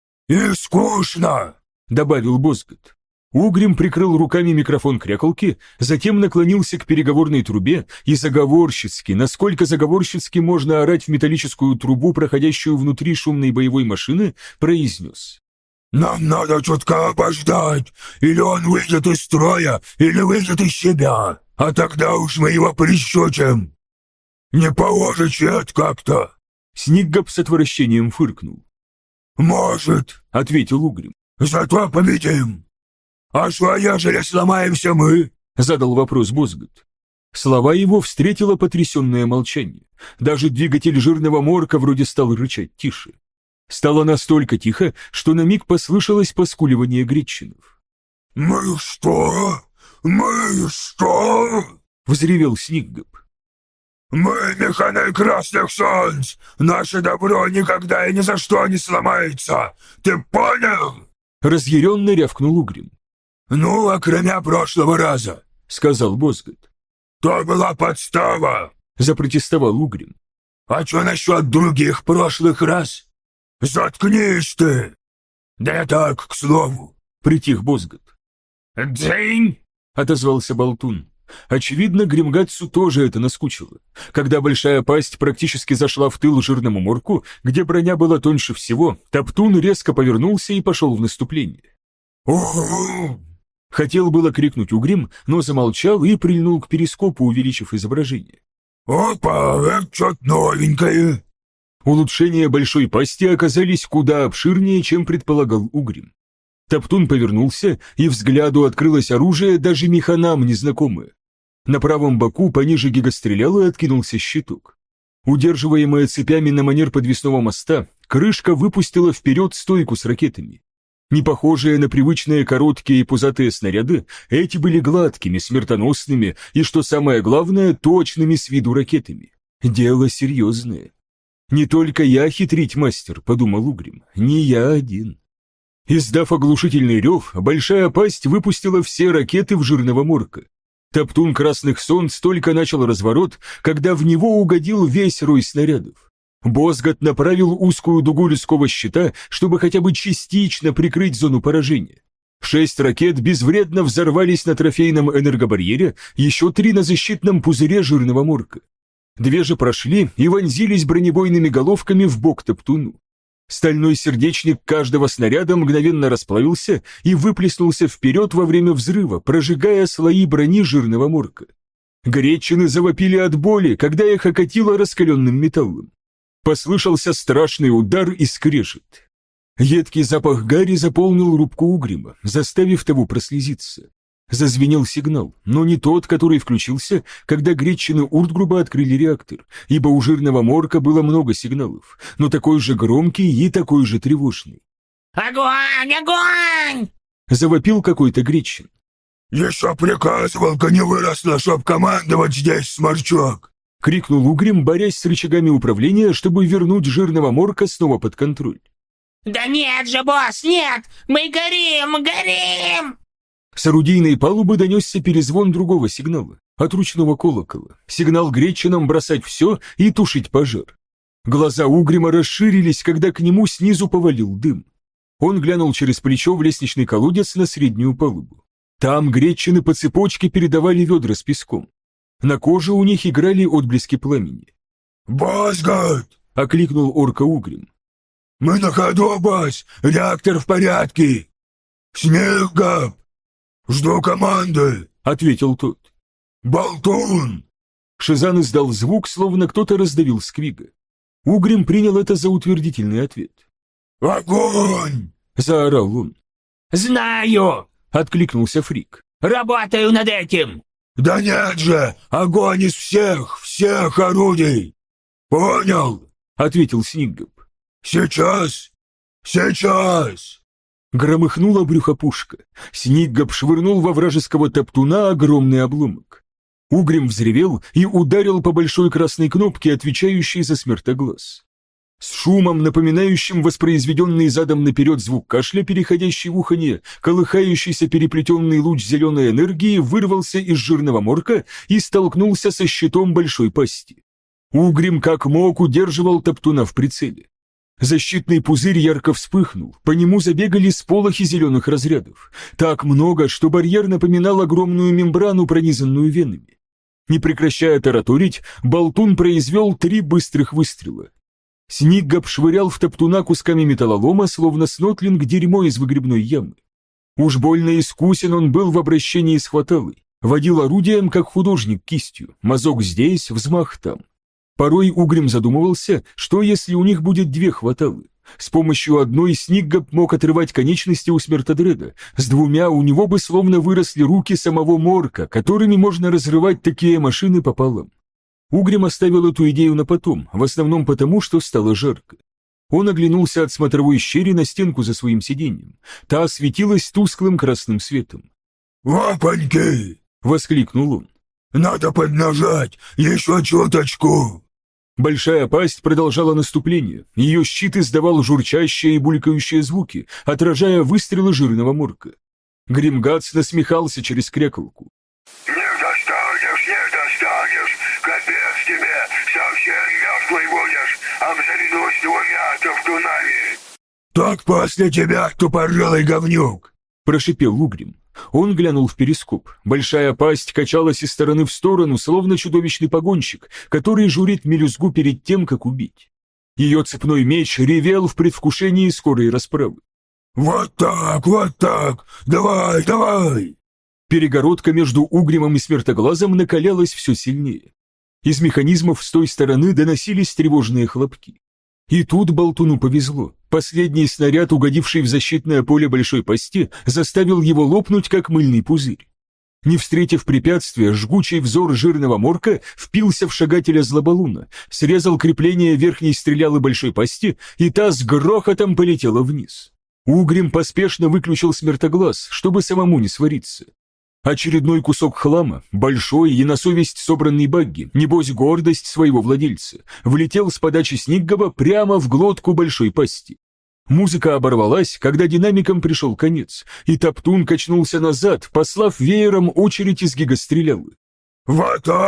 «И скучно!»
— добавил Бозгот. Угрим прикрыл руками микрофон крякалки, затем наклонился к переговорной трубе и заговорщицки, насколько заговорщицки можно орать в металлическую трубу, проходящую внутри шумной боевой машины, произнес.
«Нам надо чутка обождать, или он выйдет из строя, или выйдет из себя, а тогда уж мы его прищучим. Не по-ожичьи это как-то!»
Сниггап с отвращением фыркнул.
«Может»,
— ответил Угрим.
«Зато победим. А что, ежели сломаемся мы?»
— задал вопрос Бозгот. Слова его встретило потрясенное молчание. Даже двигатель жирного морка вроде стал рычать тише. Стало настолько тихо, что на миг послышалось поскуливание гречинов.
«Мы что? Мы что?» —
взревел Сниггап.
«Мы механы красных солнц! Наше добро никогда и ни за что не сломается! Ты понял?»
Разъяренно рявкнул Угрим.
«Ну, а кроме прошлого раза»,
— сказал Бозгот.
«То была подстава»,
— запротестовал Угрим.
«А что насчет других прошлых раз?» «Заткнись ты!» «Да я так, к слову»,
— притих Бозгот.
«Дзынь!»
— отозвался Болтун. Очевидно, Гримгатсу тоже это наскучило. Когда большая пасть практически зашла в тыл жирному морку, где броня была тоньше всего, топтун резко повернулся и пошел в наступление.
«Угу!»
Хотел было крикнуть Угрим, но замолчал и прильнул к перископу, увеличив изображение.
«Опа, это что-то новенькое!»
Улучшения большой пасти оказались куда обширнее, чем предполагал Угрим. Топтун повернулся, и взгляду открылось оружие, даже механам незнакомое. На правом боку пониже гигастреляла откинулся щиток. Удерживаемая цепями на манер подвесного моста, крышка выпустила вперед стойку с ракетами. Не похожие на привычные короткие и пузатые снаряды, эти были гладкими, смертоносными и, что самое главное, точными с виду ракетами. Дело серьезное. «Не только я хитрить мастер», — подумал Угрим, — «не я один». Издав оглушительный рев, большая пасть выпустила все ракеты в жирного морка. Топтун красных солнц только начал разворот, когда в него угодил весь рой снарядов. Бозгот направил узкую дугу людского щита, чтобы хотя бы частично прикрыть зону поражения. Шесть ракет безвредно взорвались на трофейном энергобарьере, еще три на защитном пузыре жирного морка. Две же прошли и вонзились бронебойными головками в бок Топтуну. Стальной сердечник каждого снаряда мгновенно расплавился и выплеснулся вперед во время взрыва, прожигая слои брони жирного морка. Гречины завопили от боли, когда их окатило раскаленным металлом. Послышался страшный удар и скрежет. Едкий запах гари заполнил рубку Угрима, заставив того прослезиться. Зазвенел сигнал, но не тот, который включился, когда гречины Уртгруба открыли реактор, ибо у жирного морка было много сигналов, но такой же громкий и такой же тревожный.
«Огонь! Огонь!»
— завопил какой-то гречин.
«Еще приказывал-ка не выросла, чтоб командовать здесь, сморчок!»
— крикнул Угрим, борясь с рычагами управления, чтобы вернуть жирного морка снова под контроль.
«Да нет же, босс, нет! Мы горим, горим!»
С орудийной палубы донесся перезвон другого сигнала, от ручного колокола. Сигнал гречинам бросать все и тушить пожар. Глаза Угрима расширились, когда к нему снизу повалил дым. Он глянул через плечо в лестничный колодец на среднюю палубу. Там гречины по цепочке передавали ведра с песком. На коже у них играли отблески пламени.
«Бозгот!»
— окликнул орка Угрим.
«Мы на ходу, босс! Реактор в порядке! Снеггаб! Жду команды!» —
ответил тот.
«Болтун!»
Шизан издал звук, словно кто-то раздавил сквига. Угрим принял это за утвердительный ответ.
«Огонь!»
— заорал он.
«Знаю!»
— откликнулся Фрик.
«Работаю над этим!»
«Да нет же! Огонь из всех, всех орудий!» «Понял!»
— ответил Сниггаб.
«Сейчас! Сейчас!»
Громыхнула брюхопушка. Сниггаб швырнул во вражеского топтуна огромный обломок. Угрим взревел и ударил по большой красной кнопке, отвечающей за смертоглаз. С шумом, напоминающим воспроизведенный задом наперед звук кашля, переходящий в уханье, колыхающийся переплетенный луч зеленой энергии вырвался из жирного морка и столкнулся со щитом большой пасти. Угрим как мог удерживал топтуна в прицеле. Защитный пузырь ярко вспыхнул, по нему забегали сполохи зеленых разрядов. Так много, что барьер напоминал огромную мембрану, пронизанную венами. Не прекращая тараторить, болтун произвел три быстрых выстрела. Сниггаб швырял в топтуна кусками металлолома, словно снотлинг дерьмо из выгребной ямы. Уж больно искусен он был в обращении с хваталой, водил орудием, как художник, кистью, мазок здесь, взмах там. Порой Угрим задумывался, что если у них будет две хваталы. С помощью одной Сниггаб мог отрывать конечности у Смертодреда, с двумя у него бы словно выросли руки самого Морка, которыми можно разрывать такие машины пополам. Угрим оставил эту идею на потом, в основном потому, что стало жарко. Он оглянулся от смотровой щели на стенку за своим сиденьем. Та осветилась тусклым красным светом.
«Опаньки!» —
воскликнул он.
«Надо поднажать! Еще чуточку!»
Большая пасть продолжала наступление, ее щит издавал журчащие и булькающие звуки, отражая выстрелы жирного морка. Гримгац насмехался через крякалку.
«Не достанешь, не достанешь! Капец тебе! Совсем мертвый будешь! Обзаведусь двумя топтунами!» «Так после тебя, тупорылый говнюк!» —
прошипел Угрим. Он глянул в перископ. Большая пасть качалась из стороны в сторону, словно чудовищный погонщик, который журит мелюзгу перед тем, как убить. Ее цепной меч ревел в предвкушении скорой расправы.
«Вот так, вот так! Давай, давай!»
Перегородка между Угримом и Смертоглазом накалялась все сильнее. Из механизмов с той стороны доносились тревожные хлопки. И тут болтуну повезло. Последний снаряд, угодивший в защитное поле большой пасти, заставил его лопнуть, как мыльный пузырь. Не встретив препятствия, жгучий взор жирного морка впился в шагателя злоболуна, срезал крепление верхней стрелялы большой пасти, и та с грохотом полетела вниз. Угрим поспешно выключил смертоглаз, чтобы самому не свариться. Очередной кусок хлама, большой и на совесть собранный багги, небось гордость своего владельца, влетел с подачи Сниггаба прямо в глотку большой пасти. Музыка оборвалась, когда динамикам пришел конец, и Топтун качнулся назад, послав веером очередь из гигастрелялы.
«В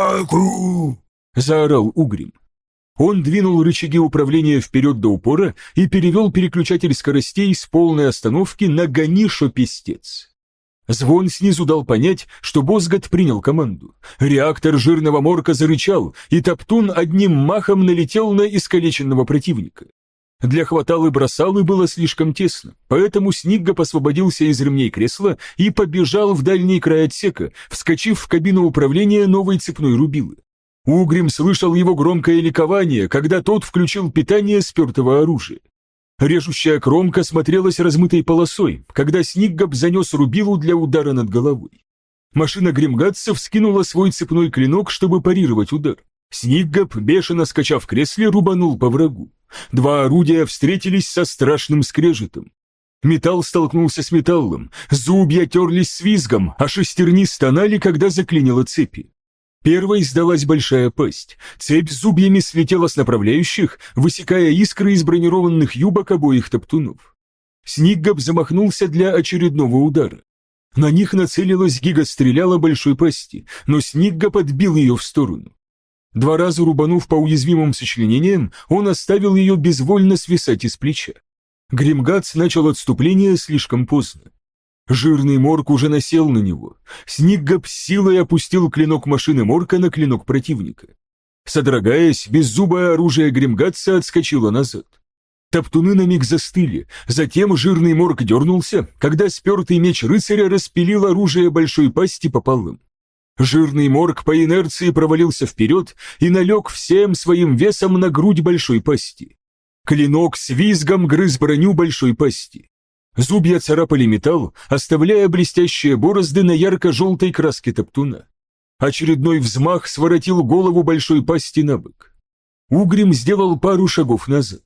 атаку!» —
заорал Угрим. Он двинул рычаги управления вперед до упора и перевел переключатель скоростей с полной остановки на «Гони, шо пестец». Звон снизу дал понять, что Бозгат принял команду. Реактор жирного морка зарычал, и Топтун одним махом налетел на искалеченного противника. Для хваталы-бросалы было слишком тесно, поэтому Сниггаб освободился из ремней кресла и побежал в дальний край отсека, вскочив в кабину управления новой цепной рубилы. Угрим слышал его громкое ликование, когда тот включил питание спертого оружия. Режущая кромка смотрелась размытой полосой, когда Сниггаб занес рубилу для удара над головой. Машина гримгатца вскинула свой цепной клинок, чтобы парировать удар. Сниггаб, бешено скача в кресле, рубанул по врагу. Два орудия встретились со страшным скрежетом. Металл столкнулся с металлом, зубья терлись с визгом, а шестерни стонали, когда заклинило цепи. Первой сдалась большая пасть. Цепь с зубьями слетела с направляющих, высекая искры из бронированных юбок обоих топтунов. Сниггаб замахнулся для очередного удара. На них нацелилась гигастреляла большой пасти, но Сниггаб отбил ее в сторону. Два раза рубанув по уязвимым сочленениям, он оставил ее безвольно свисать из плеча. Гримгатц начал отступление слишком поздно. Жирный морк уже насел на него. Сниггаб с силой опустил клинок машины морка на клинок противника. Содрогаясь, беззубое оружие Гримгатца отскочило назад. Топтуны на миг застыли, затем жирный морк дернулся, когда спертый меч рыцаря распилил оружие большой пасти пополам. Жирный морк по инерции провалился вперед и налег всем своим весом на грудь большой пасти. Клинок с визгом грыз броню большой пасти. Зубья царапали металл, оставляя блестящие борозды на ярко-желтой краске топтуна. Очередной взмах своротил голову большой пасти на бок. Угрим сделал пару шагов назад.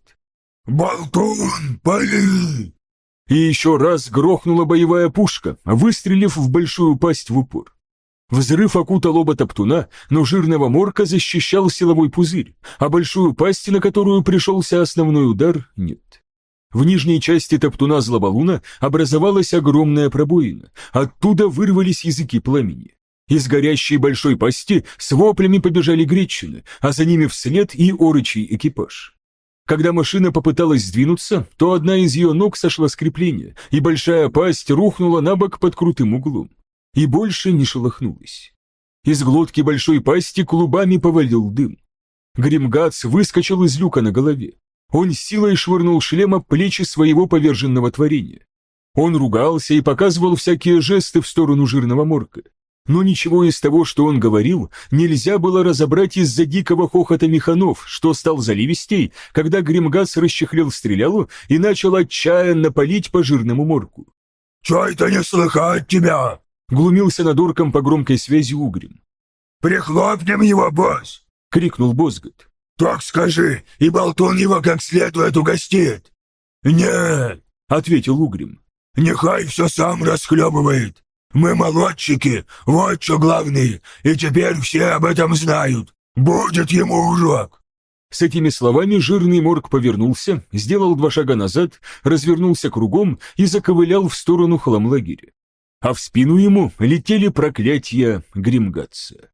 «Болтун, пали!»
И еще раз грохнула боевая пушка, выстрелив в большую пасть в упор. Взрыв окутал оба топтуна, но жирного морка защищал силовой пузырь, а большую пасть, на которую пришелся основной удар, нет. В нижней части топтуна злоболуна образовалась огромная пробоина, оттуда вырвались языки пламени. Из горящей большой пасти с воплями побежали гречины, а за ними вслед и орочий экипаж. Когда машина попыталась сдвинуться, то одна из ее ног сошла с крепления, и большая пасть рухнула на бок под крутым углом. И больше не шелохнулась. Из глотки большой пасти клубами повалил дым. Гримгатц выскочил из люка на голове. Он силой швырнул шлем об плечи своего поверженного творения. Он ругался и показывал всякие жесты в сторону жирного морка. Но ничего из того, что он говорил, нельзя было разобрать из-за дикого хохота механов, что стал заливистей, когда Гримгатц расчехлил стрелялу и начал отчаянно палить по жирному морку.
«Чё это не слыхать тебя?»
— глумился над орком по громкой связи Угрим.
«Прихлопнем его, босс!»
— крикнул Бозгат.
«Так скажи, и болтун его как следует угостит!» «Нет!» — ответил Угрим. «Нехай все сам расхлебывает! Мы молодчики, вот что главное, и теперь все об этом знают! Будет ему урок!»
С этими словами жирный морк повернулся, сделал два шага назад, развернулся кругом и заковылял в сторону хламлагеря. А в спину ему летели проклятия Гримгатца.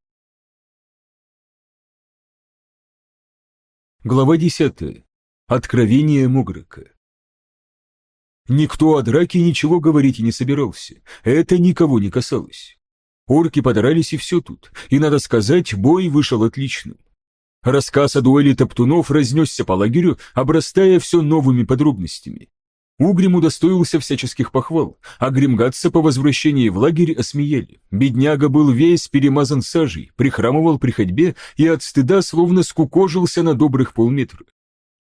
Глава десятая. Откровение Мограка. Никто о драке ничего говорить и не собирался, это никого не касалось. Орки подрались и все тут, и, надо сказать, бой вышел отличным. Рассказ о дуэли топтунов разнесся по лагерю, обрастая все новыми подробностями. Угрим удостоился всяческих похвал, а Гримгатца по возвращении в лагерь осмеяли. Бедняга был весь перемазан сажей, прихрамывал при ходьбе и от стыда словно скукожился на добрых полметра.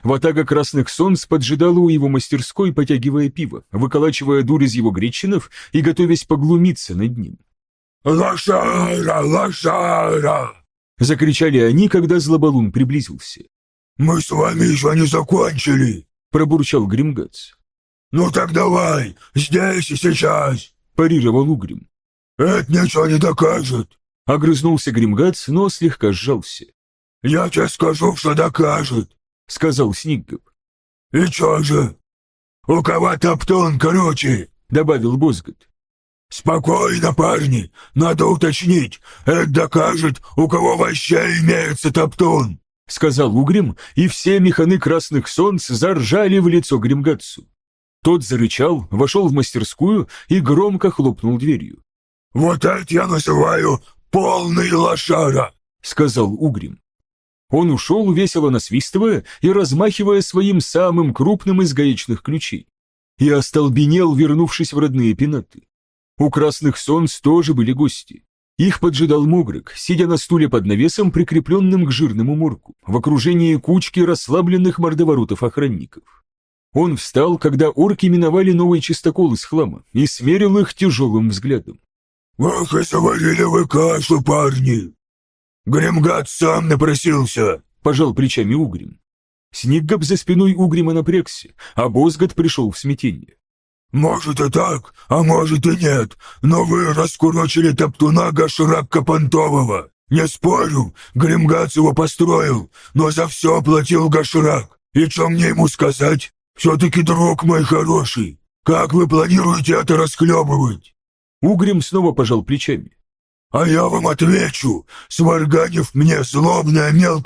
Ватага красных солнц поджидала у его мастерской, потягивая пиво, выколачивая дурь из его гречинов и готовясь поглумиться над ним.
«Лошара! Лошара!»
— закричали они, когда Злобалун приблизился.
«Мы с вами еще не закончили!»
— пробурчал Гримгац.
«Ну так давай, здесь и сейчас!»
— парировал Угрим.
«Это ничего не докажет!»
— огрызнулся Гримгац, но слегка сжался.
«Я тебе скажу, что докажет!»
— сказал Сниггоп.
«И чё же? У кого топтун, короче!» —
добавил Бозгот.
«Спокойно, парни, надо уточнить, это докажет, у кого вообще имеется топтун!»
— сказал Угрим, и все механы красных солнц заржали в лицо Гримгатсу. Тот зарычал, вошел в мастерскую и громко хлопнул дверью.
«Вот это я называю полный лошара!»
— сказал Угрим. Он ушел, весело насвистывая и размахивая своим самым крупным из гаечных ключей. И остолбенел, вернувшись в родные пенаты. У красных солнц тоже были гости. Их поджидал Могрек, сидя на стуле под навесом, прикрепленным к жирному морку, в окружении кучки расслабленных мордоворотов-охранников. Он встал, когда орки миновали новый чистокол из хлама, и смерил их тяжелым взглядом.
«Ох, и заварили вы кашу, парни! Гримгат сам напросился!»
— пожал плечами Угрим. Сниггоп за спиной Угрима напрягся, а Бозгот пришел в смятение.
«Может и так, а может и нет, но вы раскурочили топтуна Гашрака Понтового. Не спорю, Гримгац его построил, но за все платил Гашрак. И что мне ему сказать? Все-таки друг мой хороший. Как вы планируете это расхлебывать?»
Угрим снова пожал плечами.
«А я вам отвечу, сварганив мне злобное мелкое